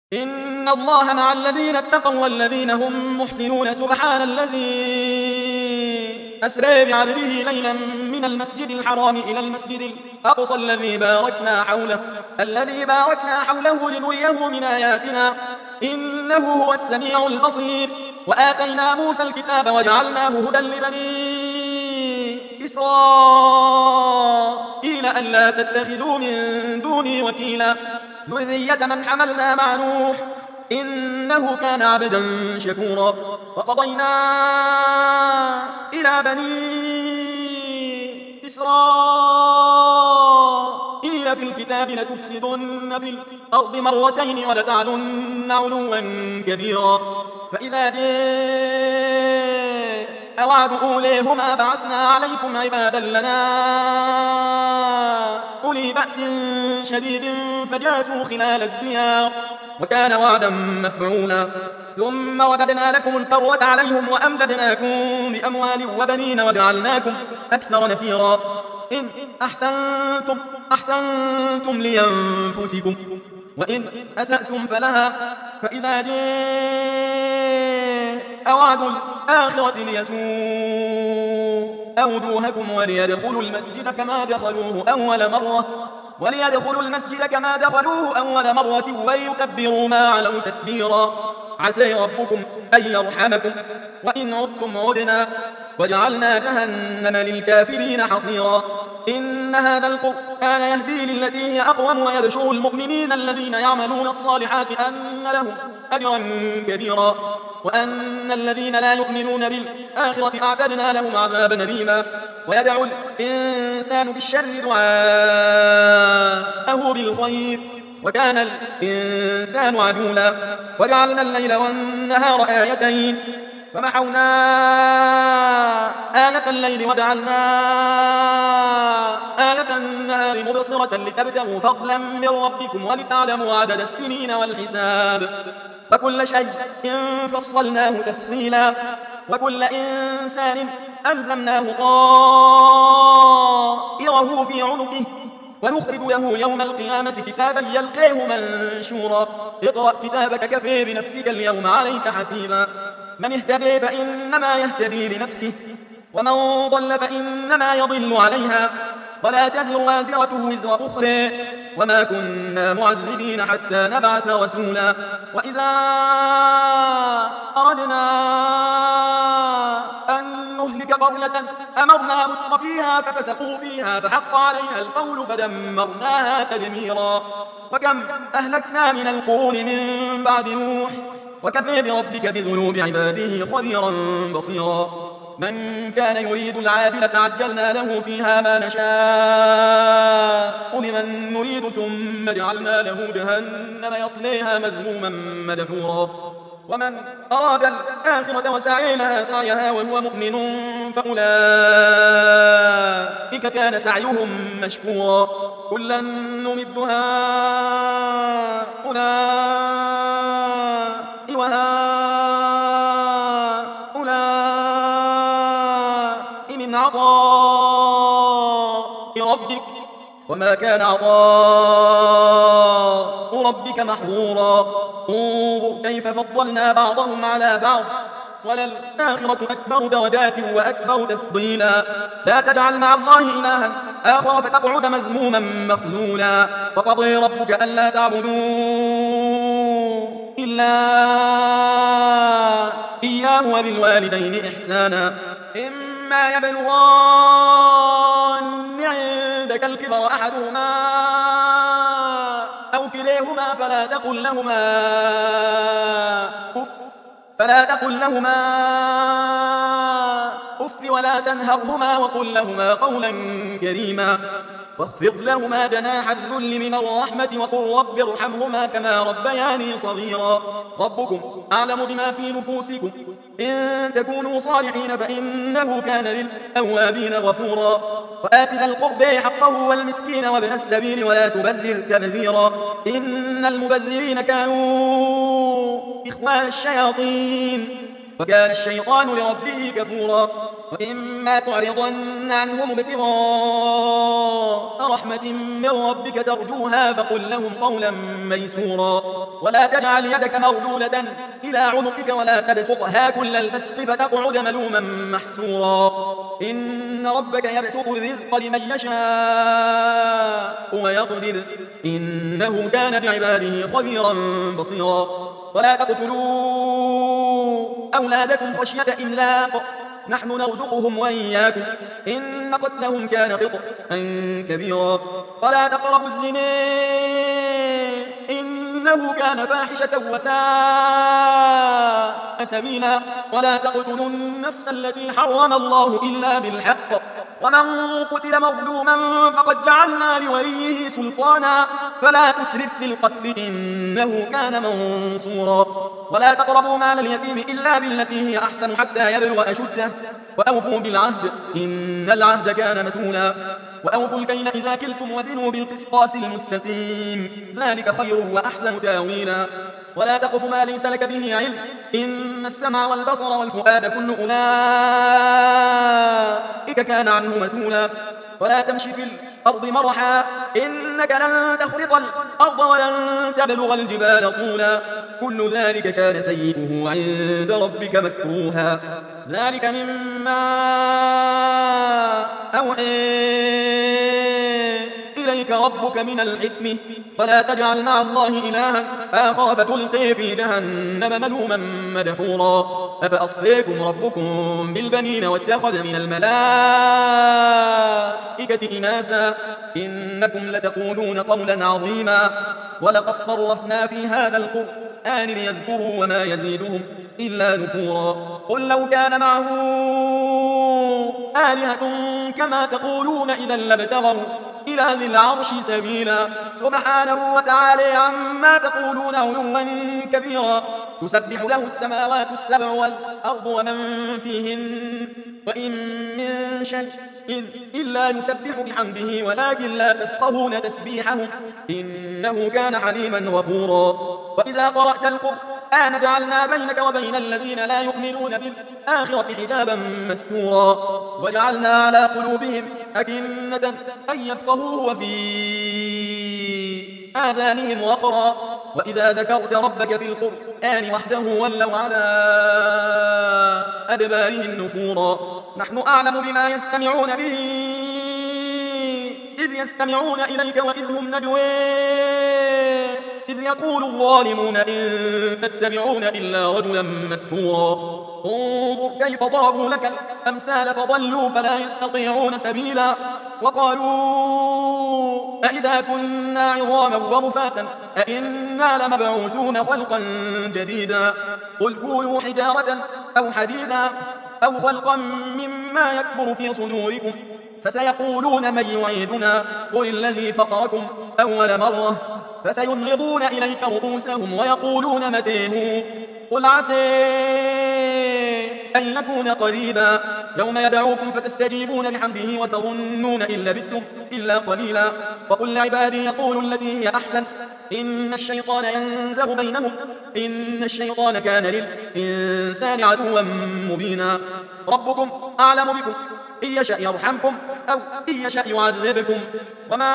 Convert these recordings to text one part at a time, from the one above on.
إن الله مع الذين اتقوا والذين هم محسنون. سبحان الذي أسرى بعبده ليلا من المسجد الحرام إلى المسجد الأقصى الذي باركنا حوله لنريه من آياتنا إنه هو السميع البصير. وآتينا موسى الكتاب وجعلناه هدى لبني إسرائيل ألا تتخذوا من دوني وكيلا ذرية من حملنا مع نوح إنه كان عبدا شكورا. وقضينا إلى بني إسرائيل في الكتاب لتفسدن في الأرض مرتين ولتعلن علوا كبيرا. فإذا جاء وعد أوليهما بعثنا عليكم عبادا لنا أولي بأس شديد فجاسوا خلال الديار وكان وعدا مفعولا. ثم رددنا لكم الكرة عليهم وأمددناكم بأموال وبنين وجعلناكم أكثر نفيرا. إن أحسنتم لأنفسكم وإن أسأتم فلها. فإذا جاء وعد الآخرة ليسوء وجوهكم وليدخلوا المسجد كما دخلوه أول مرة وليتبروا ما علوا تتبيرا. عسى ربكم أن يرحمكم وإن عدتم عدنا وجعلنا جهنم للكافرين حصيرا. إن هذا القرآن يهدي للتي هي أقوم ويبشر المؤمنين الذين يعملون الصالحات أن لهم أجرا كبيرا وأن الذين لا يؤمنون بالآخرة أعتدنا لهم عذابا أليما. ويدعو الإنسان بالشر دعاءه بالخير وكان الإنسان عجولا. وجعلنا الليل والنهار آيتين فمحونا آية الليل وجعلنا آية النهار مبصرة لتبتغوا فضلا من ربكم ولتعلموا عدد السنين والحساب وكل شيء فصلناه تفصيلا. وكل إنسان ألزمناه طائره في عنقه ونخرج له يوم القيامة كتابا يلقيه منشورا. اقرأ كتابك كفى بنفسك اليوم عليك حسيبا. من اهتدي فإنما يهتدي لنفسه ومن ضل فإنما يضل عليها ولا تزر وازرة وزر أخرى وما كنا معذبين حتى نبعث رسولا. وإذا أردنا أن نهلك قرية أمرنا مترفيها ففسقوا فيها فحق عليها القول فدمرناها تدميرا. وكم أهلكنا من القرون من بعد نوح وكفى بربك بذنوب عباده خبيرا بصيرا. من كان يريد العاجلة عجلنا له فيها ما نشاء لمن نريد ثم جعلنا له جهنم يصليها مذموما مدحورا. ومن أراد الآخرة وسعي لها سعيها وهو مؤمن فأولئك كان سعيهم مشكورا. كلا نمد هؤلاء وهؤلاء من عطاء ربك وما كان عطاء ربك محظورا. انظر كيف فضلنا بعضهم على بعض وللآخرة أكبر درجات وأكبر تفضيلا. لا تجعل مع الله إلها آخر فتقعد مذموما مخذولا. وقضى ربك ألا تعبدوا إلا إياه وبالوالدين إحسانا. إما يبلغن عندك الكبر أحدهما أو كليهما فلا تقل لهما أف ولا تنهرهما وقل لهما قولا كريما واخفض لهما جناح الذل من الرحمة وقل رب ارحمهما كما ربياني صغيرا. ربكم أعلم بما في نفوسكم إن تكونوا صالحين فإنه كان للأوابين غفورا. وآت ذا القربى حقه والمسكين وابن السبيل ولا تبذر تبذيرا. إن المبذرين كانوا إخوان الشياطين وكان الشيطان لربه كفورا. وإما تعرضن عنهم ابتغاء رحمة من ربك ترجوها فقل لهم قولا ميسورا. ولا تجعل يدك مغلولة إلى عنقك ولا تبسطها كل البسط فتقعد ملوما محسورا. إن ربك يبسط الرزق لمن يشاء ويقدر إنه كان بعباده خبيرا بصيرا. ولا تقتلوا أولادكم خشية إملاق نحن نرزقهم وإياكم إن قتلهم كان خطأ كبيرا. ولا تقربوا الزنا إنه كان فاحشة وساء سبيلا. ولا تقتلوا النفس التي حرم الله إلا بالحق ومن قتل مظلوما فقد جعلنا لوليه سلطانا فلا تسرف في القتل إنه كان منصورا. ولا تقربوا مال اليتيم إلا بالتي هي أحسن حتى يبلغ أشده وأوفوا بالعهد إن العهد كان مسؤولا. وأوفوا الكيل إذا كلتم وزنوا بالقسطاس المستقيم ذلك خير وأحسن تاويلا. ولا تقف ما ليس لك به علم إن السمع والبصر والفؤاد كل أولئك كان عنه مسؤولا. ولا تمشي في الأرض مرحا إنك لن تخرق الأرض ولن تبلغ الجبال طولا كل ذلك كان سيئه عند ربك مكروها. ذلك مما أوحي إليك ربك من الحكم. ولا تجعل مع الله إلها آخر فتلقي في جهنم ملوما مدحورا. أفأصفيكم ربكم بالبنين واتخذ من الملائكة إناثا إنكم لتقولون قولا عظيما. ولقد صرفنا في هذا القرآن ليذكروا وما يزيدهم إلا نفورا. قل لو كان معه آلهة كما تقولون إذا لابتغوا إلى ذي العرش سبيلا. سبحانه وتعالى عما تقولون علوا كبيرا. يسبح له السماوات السبع والأرض ومن فيهن وإن من شيء إلا يسبح بحمده ولكن لا تفقهون تسبيحهم إنه كان حليما غفورا. وإذا قرأت القرآن جعلنا بينك وبين الذين لا يؤمنون بالآخرة حجابا مستورا. وجعلنا على قلوبهم أكنة أن يفقهوه وفي آذانهم وقرا. وإذا ذكرت ربك في القرآن وحده ولوا على أدبارهم نفورا. نحن أعلم بما يستمعون به إذ يستمعون إليك وإذ هم نجوى إذ يقول الظالمون إن تتبعون إلا رجلا مسحورا. انظر كيف ضربوا لك الأمثال فضلوا فلا يستطيعون سبيلا. وقالوا أئذا كنا عظاما ورفاتا أئنا لمبعوثون خلقا جديدا. قل كونوا حجارة أو حديدا أو خلقا مما يكبر في صدوركم فسيقولون من يعيدنا قل الذي فطركم أول مرة فسينغضون إليك رؤوسهم ويقولون متى قل عسى أن يكون قريبا. يوم يدعوكم فتستجيبون بحمده وتظنون إن لبثتم إلا قليلا. وقل لعبادي يقولوا التي هي أحسن إن الشيطان ينزغ بينهم إن الشيطان كان للإنسان عدوا مبينا. ربكم أعلم بكم إن يشأ يرحمكم أو إن يشأ يعذبكم وما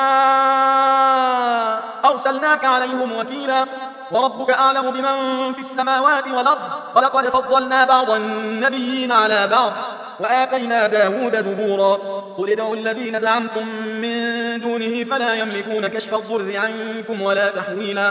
أرسلناك عليهم وكيلا. وربك أعلم بمن في السماوات والأرض ولقد فضلنا بعض النبيين على بعض وآتينا داود زبورا. قل ادعوا الذين زعمتم من دونه فلا يملكون كشف الضر عنكم ولا تحويلا.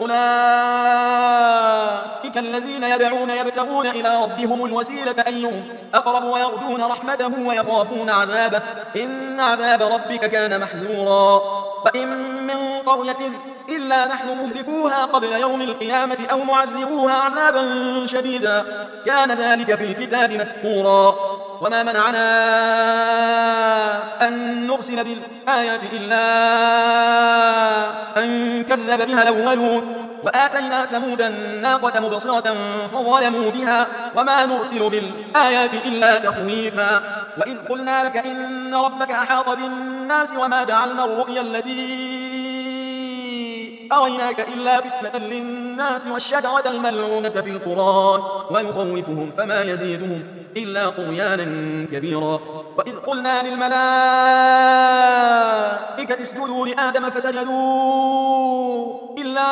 أولئك الذين يدعون يبتغون إلى ربهم الوسيلة أيهم أقرب ويرجون رحمته ويخافون عذابه إن عذاب ربك كان محذورا. وإن من قرية إلا نحن مهلكوها قبل يوم القيامة أو معذبوها عذابا شديدا كان ذلك في الكتاب مسطورا. وما منعنا أن نرسل بالآيات إلا أن كذب بها الأولون وآتينا ثمود الناقة مبصرة فظلموا بها وما نرسل بالآيات إلا تخويفا. وإذ قلنا لك إن ربك أحاط بالناس وما جعلنا الرؤيا التي أريناك إلا فتنة للناس والشجرة الملعونة في القرآن ونخوفهم فما يزيدهم إلا طغيانا كبيرا. وإذ قلنا للملائكة اسجدوا لآدم فسجدوا إلا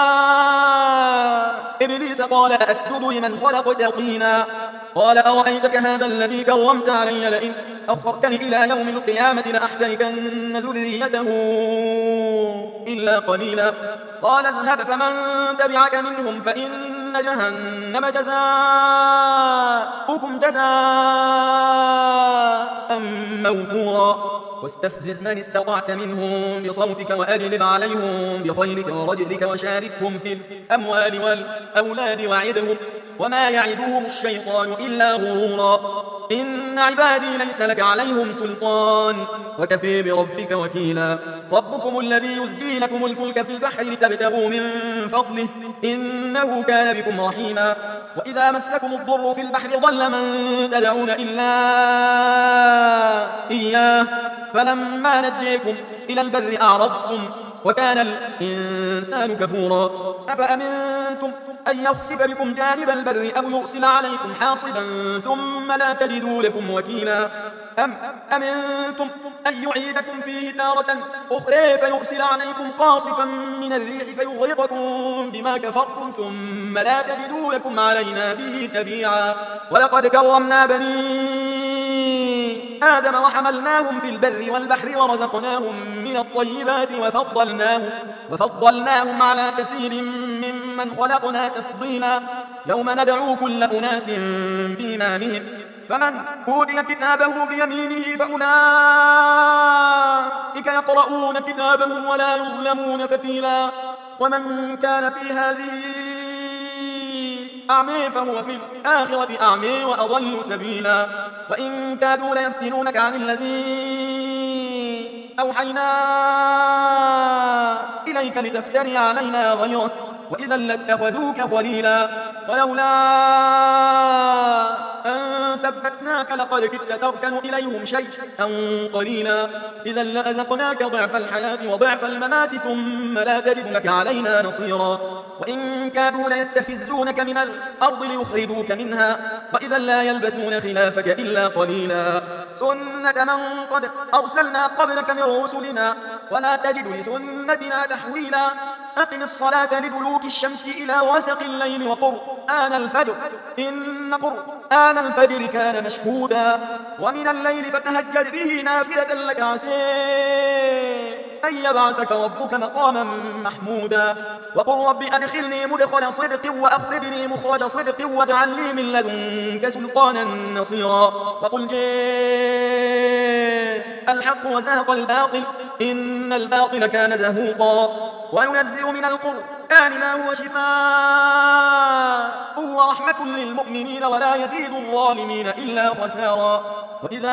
إبليس قال أسجد لمن خلقت طينا قال أرأيتك هذا الذي كرمت علي لئن أخرتني إلى يوم القيامة لأحتركن ذريته إلا قليلا. قال اذهب فمن تبعك منهم فإن جهنم جزاؤكم جزاء موفورا. واستفزز من استطعت منهم بصوتك وأجلب عليهم بخيلك ورجلك وشاركهم في الأموال والأولاد وعدهم وما يعدهم الشيطان إلا غرورا. إن عبادي ليس لك عليهم سلطان وكفي بربك وكيلا. ربكم الذي يزجي لكم الفلك في البحر لتبتغوا من فضله إنه كان بكم رحيما. وإذا مسكم الضر في البحر ضل من تدعون إلا إياه فلما نجيكم إلى البر أعرضتم وكان الإنسان كفورا. أفأمنتم أن يخسف بكم جانب البر أو يرسل عليكم حاصبا ثم لا تجدوا لكم وكيلا. أم أمنتم أن يعيدكم فيه تارة أخرى فيرسل عليكم قاصفا من الريح فيغرقكم بما كفرتم ثم لا تجدوا لكم علينا به تبيعا. ولقد كرمنا بني آدم وحملناهم في البر والبحر ورزقناهم من الطيبات وفضلناهم على كثير ممن خلقنا تفضيلا. يوم ندعو كل أناس بإمامهم فمن أوتي كتابه بيمينه فأولئك يقرؤون كتابهم ولا يظلمون فتيلا. ومن كان في هذه أعمي فهو في الآخرة أعمي وأضل سبيلا. وإن كادوا ليفتنونك عن الذي أوحينا إليك لتفتري علينا غيره وإذا لاتخذوك خليلا. ولولا أن ثبتناك لقد كدت تركن إليهم شيئا قليلا. إذا لأذقناك ضعف الحياة وضعف الممات ثم لا تجد لك علينا نصيرا. وإن كادوا ليستفزونك من الأرض ليخرجوك منها وإذا لا يلبثون خلافك إلا قليلا. سنة من قد أرسلنا قبلك من رسلنا ولا تجد لسنتنا تحويلا. أقم الصلاة لدلوك الشمس إلى غسق الليل وقرآن الفجر إن قرآن الفجر كان مشهودا. ومن الليل فتهجد به نافلة لك عسى أن يبعثك ربك مقاما محمودا. وقل رب أدخلني مدخل صدق وأخرجني مخرج صدق واجعل لي من لدنك سلطانا نصيرا. وقل جاء الحق وزهق الباطل إن الباطل كان زهوقا. وننزل من القرآن ما هو شفاء ورحمة للمؤمنين ولا يزيد الظالمين إلا خسارا. وإذا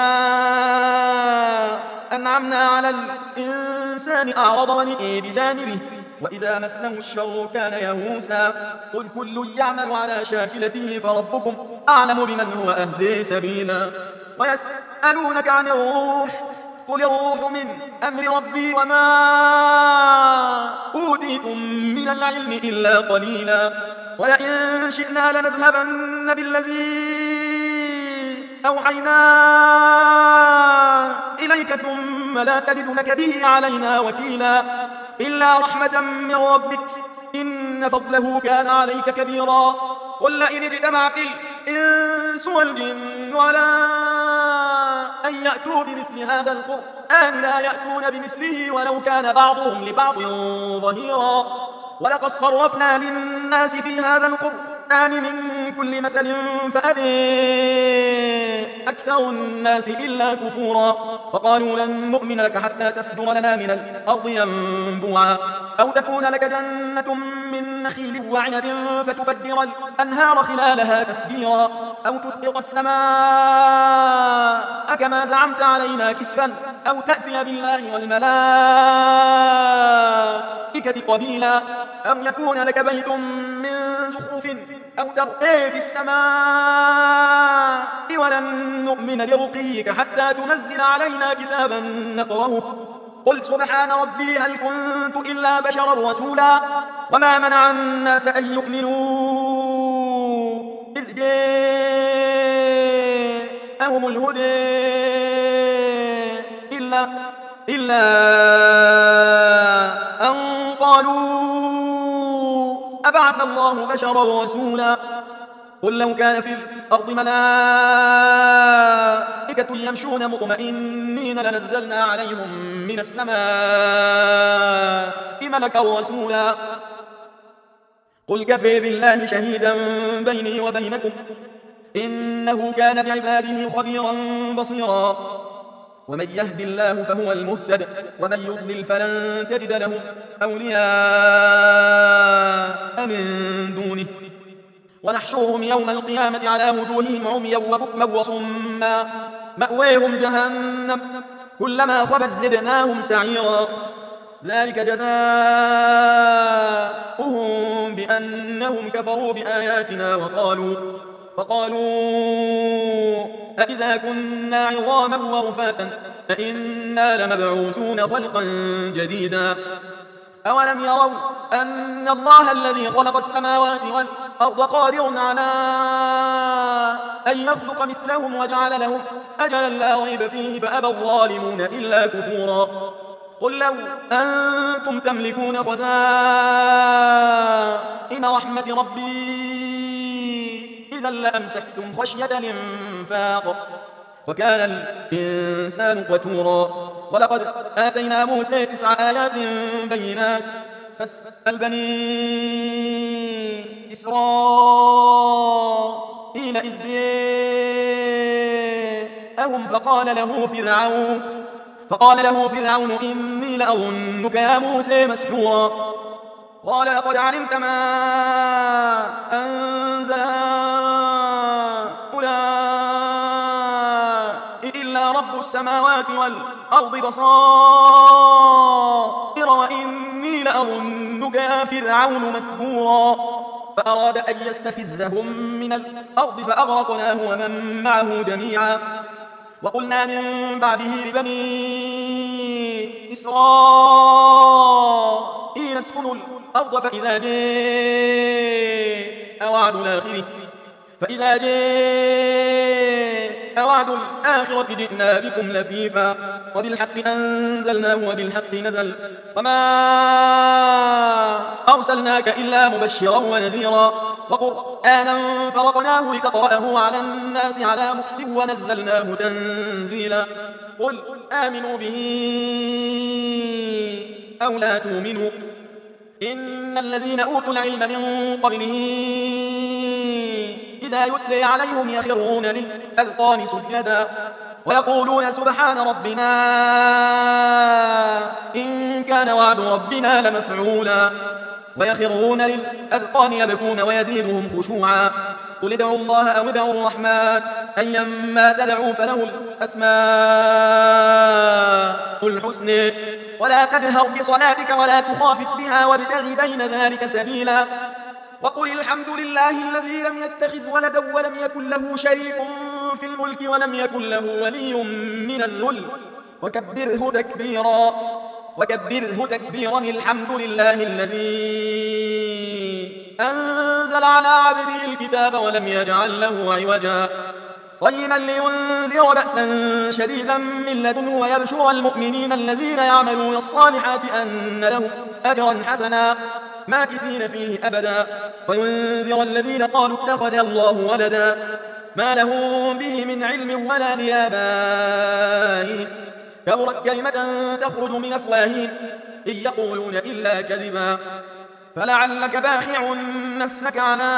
أنعمنا على الإنسان أعرض ونئي بجانبه وإذا مسه الشر كان يئوسا. قل كل يعمل على شاكلته فربكم أعلم بمن هو أهدي سبيلا. ويسألونك عن الروح قل الروح من أمر ربي وما أوتيتم من العلم إلا قليلا. ولئن شئنا لنذهبن بالذي أوحينا إليك ثم لا تجد لك به علينا وكيلا. إلا رحمة من ربك إن فضله كان عليك كبيرا. قل لئن اجتمعت الإنس والجن ولا أن يأتوا بمثل هذا القرآن لا يأتون بمثله ولو كان بعضهم لبعض ظهيرا. ولقد صرفنا للناس في هذا القرآن من كل مثل فأبى أكثر الناس إلا كفورا. وقالوا لن نؤمن لك حتى تفجر لنا من الأرض ينبوعا أو تكون لك جنة من نخيل وعنب فتفجر الأنهار خلالها تفجيرا أو تسقط السماء كما زعمت علينا كسفا أو تأتي بالله والملائكة قبيلا أو يكون لك بيت من زخرف أو ترقي في السماء ولن نؤمن لرقيك حتى تنزل علينا كتابا نقرأه قل سبحان ربي هل كنت إلا بشرا رسولا وما منع الناس أن يؤمنوا إذ جاءهم الهدى إلا أن قالوا أبعث الله بشرا رسولا قل لو كان في الأرض ملائكة يمشون مطمئنين لنزلنا عليهم من السماء ملكا رسولا قل كفى بالله شهيدا بيني وبينكم إنه كان بعباده خبيرا بصيرا ومن يهد الله فهو المهتد ومن يضلل فلن تجد له أولياء من دونه ونحشرهم يوم القيامة على وجوههم عميا وبكما وصما مأواهم جهنم كلما خبت زدناهم سعيرا ذلك جزاؤهم بأنهم كفروا بآياتنا وقالوا أإذا كنا عظاما ورفاتا أإنا لمبعوثون خلقا جديدا أولم يروا أن الله الذي خلق السماوات والأرض قادر على أن يخلق مثلهم وجعل لهم أجلا لا ريب فيه فأبى الظالمون إلا كفورا قل لو أنتم تملكون خزائن رحمة ربي إذا لأمسكتم خشية الإنفاق وكان الإنسان قتورا ولقد آتينا موسى 9 آيات بينات فاسأل بني إسرائيل إذ جاءهم فقال له فرعون إني لأظنك يا موسى مسحورا قال لقد علمت ما أنزل هؤلاء إلا رب السماوات والأرض بصائر وإني لأظنك يا فرعون مثبورا فأراد أن يستفزهم من الأرض فأغرقناه ومن معه جميعا وقلنا من بعده لبني إسرائيل اسكنوا الأرض فإذا جاء وعد الآخرة جئنا بكم لفيفا وبالحق أنزلناه وبالحق نزل وما أرسلناك إلا مبشرا ونذيرا وقرآنا فرقناه لتقرأه على الناس على مكث ونزلناه تنزيلا قل آمنوا به أو لا تؤمنوا إن الذين أوتوا العلم من قبله إذا يتلي عليهم يخرون للأذقان سجدا ويقولون سبحان ربنا إن كان وعد ربنا لمفعولا ويخرون للأذقان يبكون ويزيدهم خشوعا قل ادعوا الله أو ادعوا الرحمن أيما تدعوا فله الأسماء الحسنى ولا تجهر بصلاتك ولا تخافت بها وابتغ بين ذلك سبيلا وقل الحمد لله الذي لم يتخذ ولدا ولم يكن له شريك في الملك ولم يكن له ولي من الذل وكبره تكبيرا الحمد لله الذي أنزل على عبده الكتاب ولم يجعل له عوجا قيما لينذر بأسا شديدا من لدنه ويبشر المؤمنين الذين يعملون الصالحات أن لهم أجرا حسنا ماكثين فيه أبدا وينذر الذين قالوا اتخذ الله ولدا ما لهم به من علم ولا لآبائهم كبرت كلمة تخرج من أفواههم إن يقولون إلا كذبا فلعلك باخع نفسك على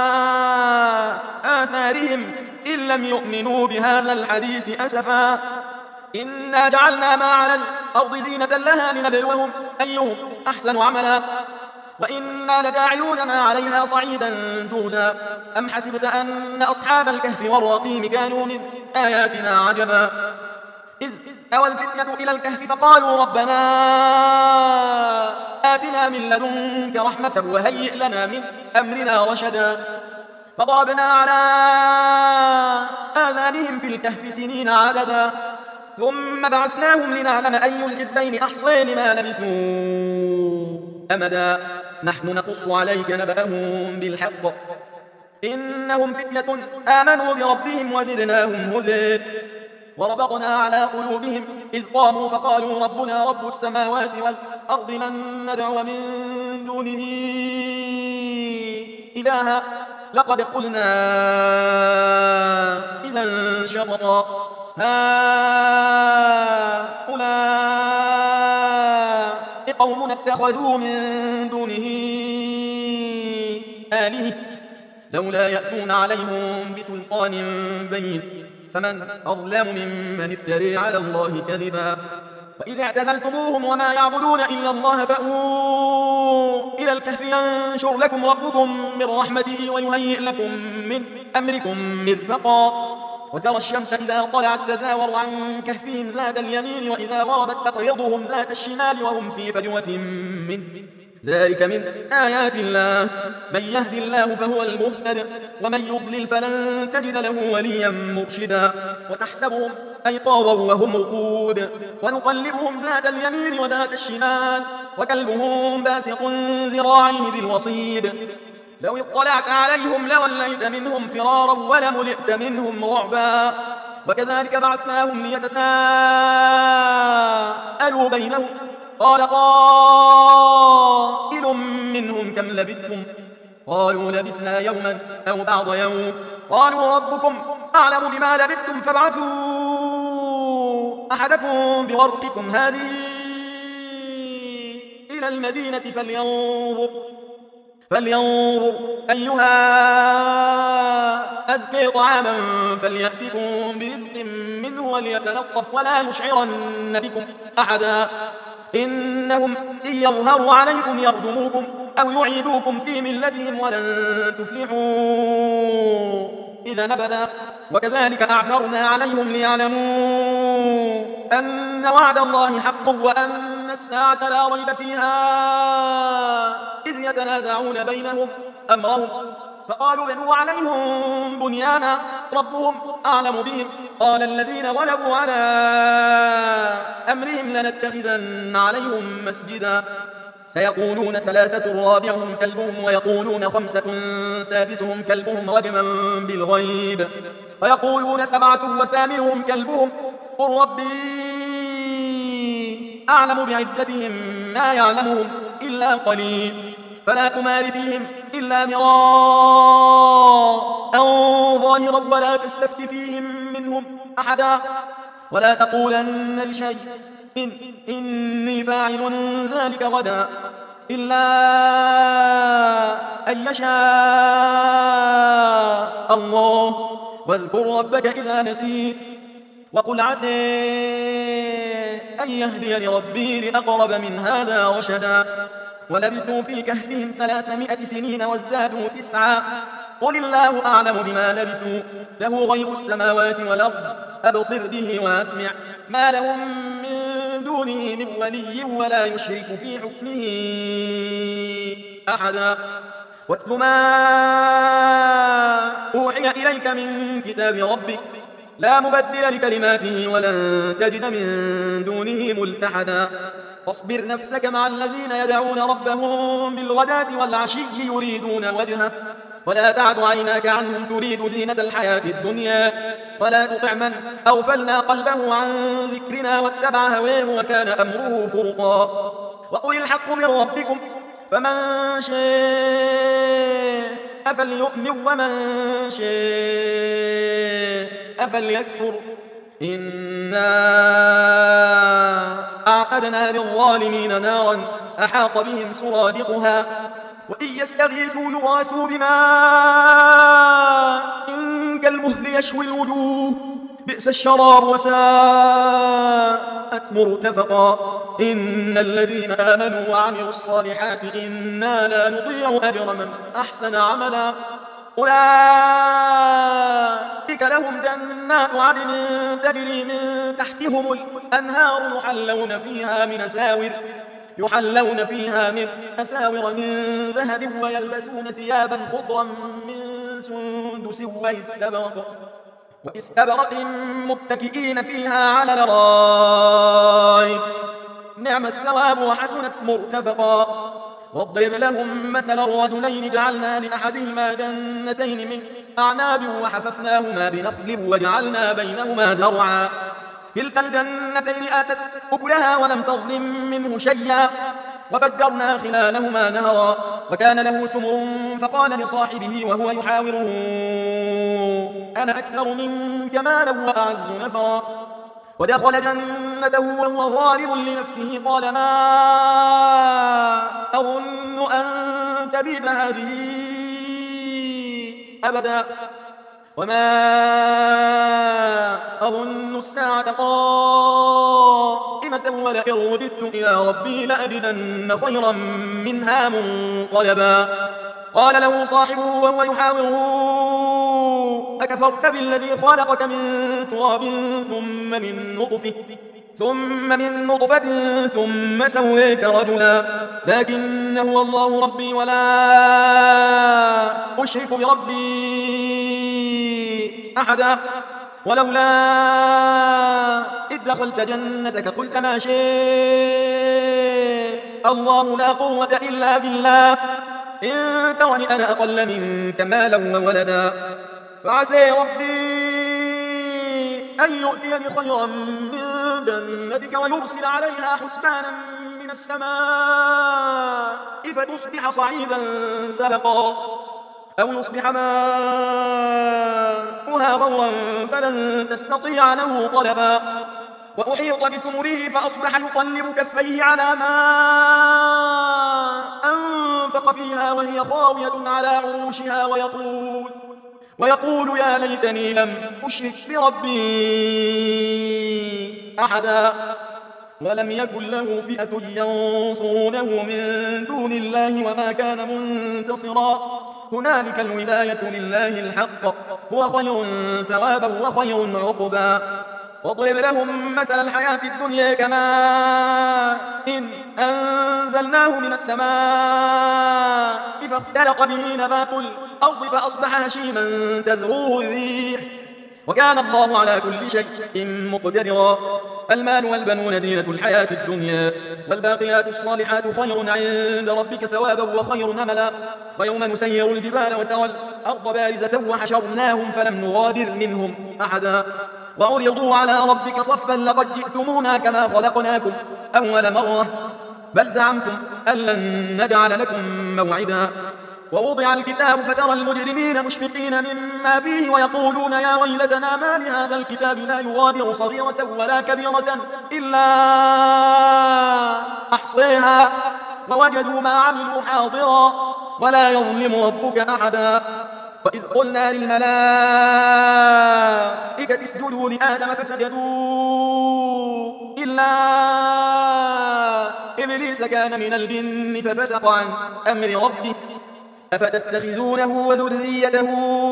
آثارهم إن لم يؤمنوا بهذا الحديث أسفا إنا جعلنا ما على الأرض زينة لها لنبلوهم أيهم أحسن عملا وإنا لجاعلون ما عليها صعيدا جرزا أم حسبت أن أصحاب الكهف والرقيم كانوا من آياتنا عجبا إذ أوى الفتية إلى الكهف فقالوا ربنا آتنا من لدنك رحمة وهيئ لنا من أمرنا رشدا فضربنا على آذانهم في الكهف سنين عددا ثم بعثناهم لنعلم أي الحزبين أحصى لما لبثوا أمدا نحن نقص عليك نبأهم بالحق إنهم فتية آمنوا بربهم وزدناهم هدى وربطنا على قلوبهم إذ قاموا فقالوا ربنا رب السماوات والأرض لن ندعو من دونه إلها لقد قلنا إذا شططا هؤلاء قوم اتخذوا من دونه آلهة لولا يأتون عليهم بسلطان بين فمن أظلم ممن افتري على الله كذبا وإذ اعتزلتموهم وما يعبدون إلا الله فأووا إلى الكهف ينشر لكم ربكم من رحمته ويهيئ لكم من أمركم مرفقا وترى الشمس إذا طلعت تزاور عن كهفهم ذات اليمين وإذا غربت تقرضهم ذات الشمال وهم في فجوة منه ذلك من آيات الله من يهد الله فهو المهتد ومن يضلل فلن تجد له وليا مرشدا وتحسبهم أيقاظا وهم رقود ونقلبهم ذات اليمين وذات الشمال وكلبهم باسق ذراعيه بالوصيد لو اطلعت عليهم لوليت منهم فرارا ولملئت منهم رعبا وكذلك بعثناهم ليتساءلوا بينهم قال قائل منهم كم لبثتم قالوا لبثنا يوما أو بعض يوم قالوا ربكم أعلم بما لبثتم فابعثوا أحدكم بورقكم هذه إلى المدينة فلينظر أيها أزكي طعاما فليأتكم برزق منه وليتلطف ولا يشعرن بكم أحدا إنهم إن يظهروا عليكم يرجموكم أو يعيدوكم في ملتهم ولن تفلحوا إذا أبدا وكذلك أعثرنا عليهم ليعلموا أن وعد الله حق وأن الساعة لا ريب فيها إذ يتنازعون بينهم أمرهم فقالوا بنوا عليهم بنيانا ربهم أعلم بهم قال الذين غلبوا على أمرهم لنتخذن عليهم مسجدا سيقولون 3 رابعهم كلبهم ويقولون 5 سادسهم كلبهم رجما بالغيب ويقولون 7 وثامنهم كلبهم قل ربي أعلم بعدتهم ما يعلمهم إلا قليل فلا تمار فيهم إلا مراء ظاهرا ولا تستفت فيهم منهم أحدا ولا تقولن لشيء إني فاعل ذلك غدا إلا أن يشاء الله واذكر ربك إذا نسيت وقل عسى أن يهدي لربي لأقرب من هذا رشدا ولبثوا في كهفهم 300 سنين وازدادوا 9 قل الله أعلم بما لبثوا له غيب السماوات والأرض أبصر به وأسمع ما لهم من دونه من ولي ولا يشرك في حكمه أحدا واتل ما أوحي إليك من كتاب ربك لا مبدل لكلماته ولن تجد من دونه ملتحدا واصبر نفسك مع الذين يدعون ربهم بالغداة والعشي يريدون وجهه ولا تعد عيناك عنهم تريد زينة الحياة الدنيا ولا تطع من أغفلنا قلبه عن ذكرنا واتبع هواه وكان أمره فرطا وقل الحق من ربكم فمن شاء فليؤمن ومن شاء فليكفر إنا أعتدنا للظالمين نارا أحاط بهم سرادقها وإن يستغيثوا يغاثوا بماء كالمهل يشوي الوجوه بئس الشراب وساءت مرتفقا إن الذين آمنوا وعملوا الصالحات إنا لا نضيع أجر من أحسن عملا أولئك لهم جنات عدن تجري من تحتهم الأنهار يحلون فيها من أساور من ذهب ويلبسون ثيابا خضرا من سندس واستبرق وإستبرق متكئين فيها على الأرائك نعم الثواب وحسنت مرتفقا. واضرب لهم مثل الرجلين جعلنا لأحدهما جنتين من أعناب وحففناهما بنخل وجعلنا بينهما زرعا كلتا الجنتين آتت أكلها ولم تظلم منه شيئا وفجرنا خلالهما نهرا وكان له ثمر فقال لصاحبه وهو يحاوره أنا أكثر منك مالا وأعز نفرا ودخل جنته وهو ظالم لنفسه قال ما أظن أن تبيد هذه أبدا وما أظن الساعة قائمة ولئن رددت إلى ربي لأجدن خيرا منها منقلبا. قال له صاحبه وهو يحاوره أكفرت بالذي خلقك من تراب ثم من نطفة ثم سويك رجلا لكن هو الله ربي ولا أشرك بربي أحدا ولولا إذ دخلت جنتك قلت ما شاء الله لا قوة إلا بالله إن ترني أنا أقل منك مالا وولدا فعسى ربي أن يؤتيني خيرا من جنتك ويرسل عليها حسبانا من السماء فتصبح صعيدا زلقا أو يصبح ماؤها غورا فلن تستطيع له طلبا وأحيط بثمره فأصبح يقلب كفيه على ما أنفق فيها وهي خاوية على عروشها ويقول يا ليتني لم أشرك بربي أحدا ولم يكن له فئة ينصرونه من دون الله وما كان منتصرا هنالك الولاية لله الحق هو خير ثوابا وخير عقبا. واضرب لهم مثل الحياة الدنيا كماء إن أنزلناه من السماء فاختلط به نبات الأرض فأصبح هشيما تذروه الريح وكان الله على كل شيء مقتدرا. المال والبنون زينة الحياة الدنيا والباقيات الصالحات خير عند ربك ثوابا وخير أملا. ويوم نسير الجبال وترى الأرض بارزة وحشرناهم فلم نغادر منهم أحدا وعرضوا على ربك صفا لقد جئتمونا كما خلقناكم أول مرة بل زعمتم أن لن نجعل لكم موعدا. ووضع الكتاب فترى المجرمين مشفقين مما فيه ويقولون يا ويلتنا ما لهذا الكتاب لا يغادر صغيرة ولا كبيرة إلا أحصيها ووجدوا ما عملوا حاضرا ولا يظلم ربك أحدا. وإذ قلنا للملائكة اسجدوا لآدم فسجدوا إلا إبليس كان من الجن ففسق عن أمر ربه أفتتخذونه وذريته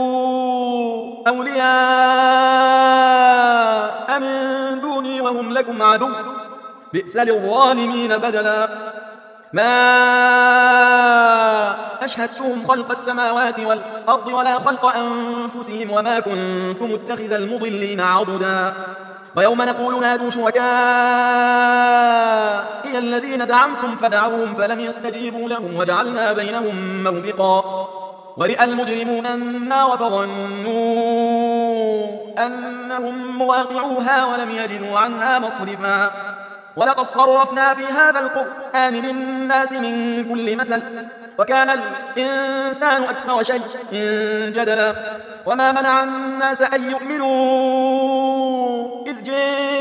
أولياء من دوني وهم لكم عدو بئس للظالمين بدلا. ما أشهدتهم خلق السماوات والأرض ولا خلق أنفسهم وما كنت متخذ المضلين عضدا. ويوم نقول نادوا شركائي الذين زعمتم فدعوهم فلم يستجيبوا لهم وجعلنا بينهم موبقا ورئ المجرمون النار فظنوا أنهم مواقعوها ولم يجدوا عنها مصرفا. ولقد صرفنا في هذا القرآن للناس من كل مثل وكان الإنسان أكثر شيء جدلا. وما منع الناس أن يؤمنوا إذ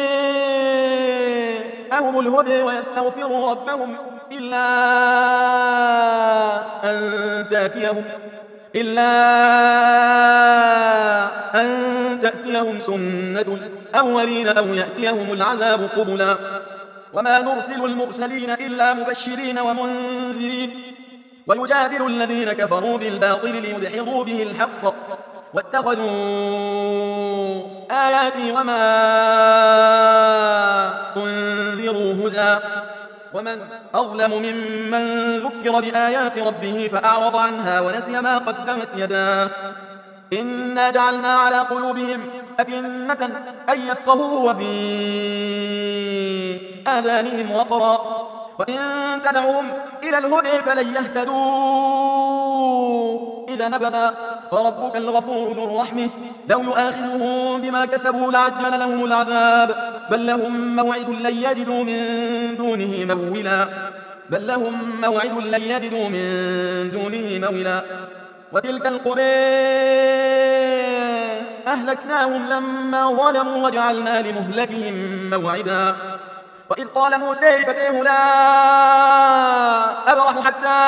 جاءهم الهدى ويستغفروا ربهم إلا أن تأتيهم سنة الأولين أو يأتيهم العذاب قبلا. وما نرسل المرسلين إلا مبشرين ومنذرين ويجادل الذين كفروا بالباطل ليدحضوا به الحق واتخذوا آياتي وما أنذروا هزوا ومن أظلم ممن ذكر بآيات ربه فأعرض عنها ونسي ما قدمت يداه إنا جعلنا على قلوبهم أكنة أن يفقهوا وفي آذانهم وقرا وإن تدعوهم إلى الهدى فلن يهتدوا إذا أبدا وربك الغفور ذو الرحمة لو يؤاخذهم بما كسبوا لعجل لهم العذاب بل لهم موعد لن يجدوا من دونه موئلا وتلك القرى أهلكناهم لما ظلموا وجعلنا لمهلكهم موعدا وإذ قال موسى لفتيه لا أبرح حتى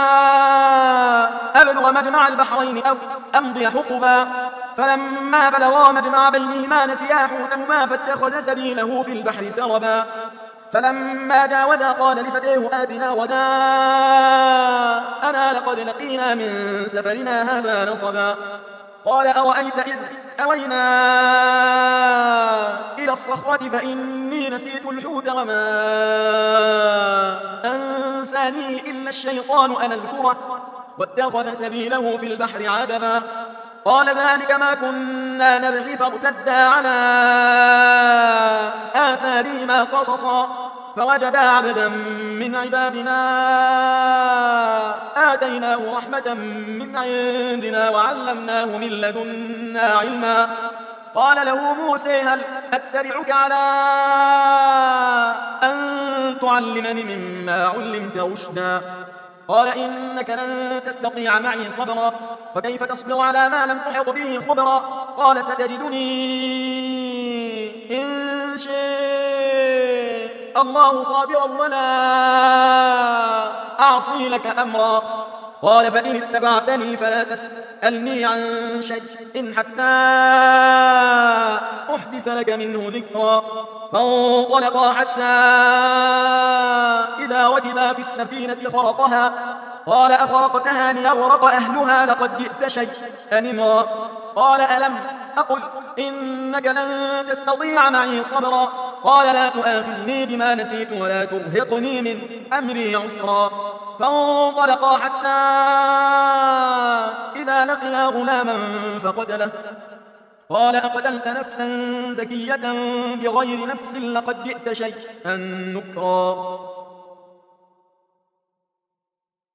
أبلغ مجمع البحرين أو أمضي حقبا فلما بلغا مجمع بينهما نسيا حوتهما فاتخذ سبيله في البحر سربا فلما جاوزا قال لفتيه آتنا غداءنا لقد لقينا من سفرنا هذا نصبا قال أرأيت إذ أوينا إلى الصخرة فإني نسيت الحوت وما أنسانيه إلا الشيطان أن أذكره واتخذ سبيله في البحر عجبا قال ذلك ما كنا نبغي فارتدا على آثارهما قصصا فوجدا عبدا من عبادنا آتيناه رحمة من عندنا وعلمناه من لدنا علما قال له موسى هل أتبعك على أن تعلمني مما علمت رشدا قال إنك لن تستطيع معي صبرا وكيف تصبر على ما لم تحط به خبرا قال ستجدني إن شاء الله صابرا ولا أعصي لك أمرا قال فإن اتبعتني فلا تسألني عن شيء حتى أحدث لك منه ذكرا فانطلقا حتى إذا ركبا في السفينة خرقها قال أخرقتها ليغرق أهلها لقد جئت شيئا إمرا قال ألم أقل إنك لن تستطيع معي صبرا قال لا تؤاخذني بما نسيت ولا ترهقني من أمري عسرا فانطلقا حتى إذا لقيا غلاما فقتله قال أقتلت نفسا زكية بغير نفس لقد جئت شيئا نكرا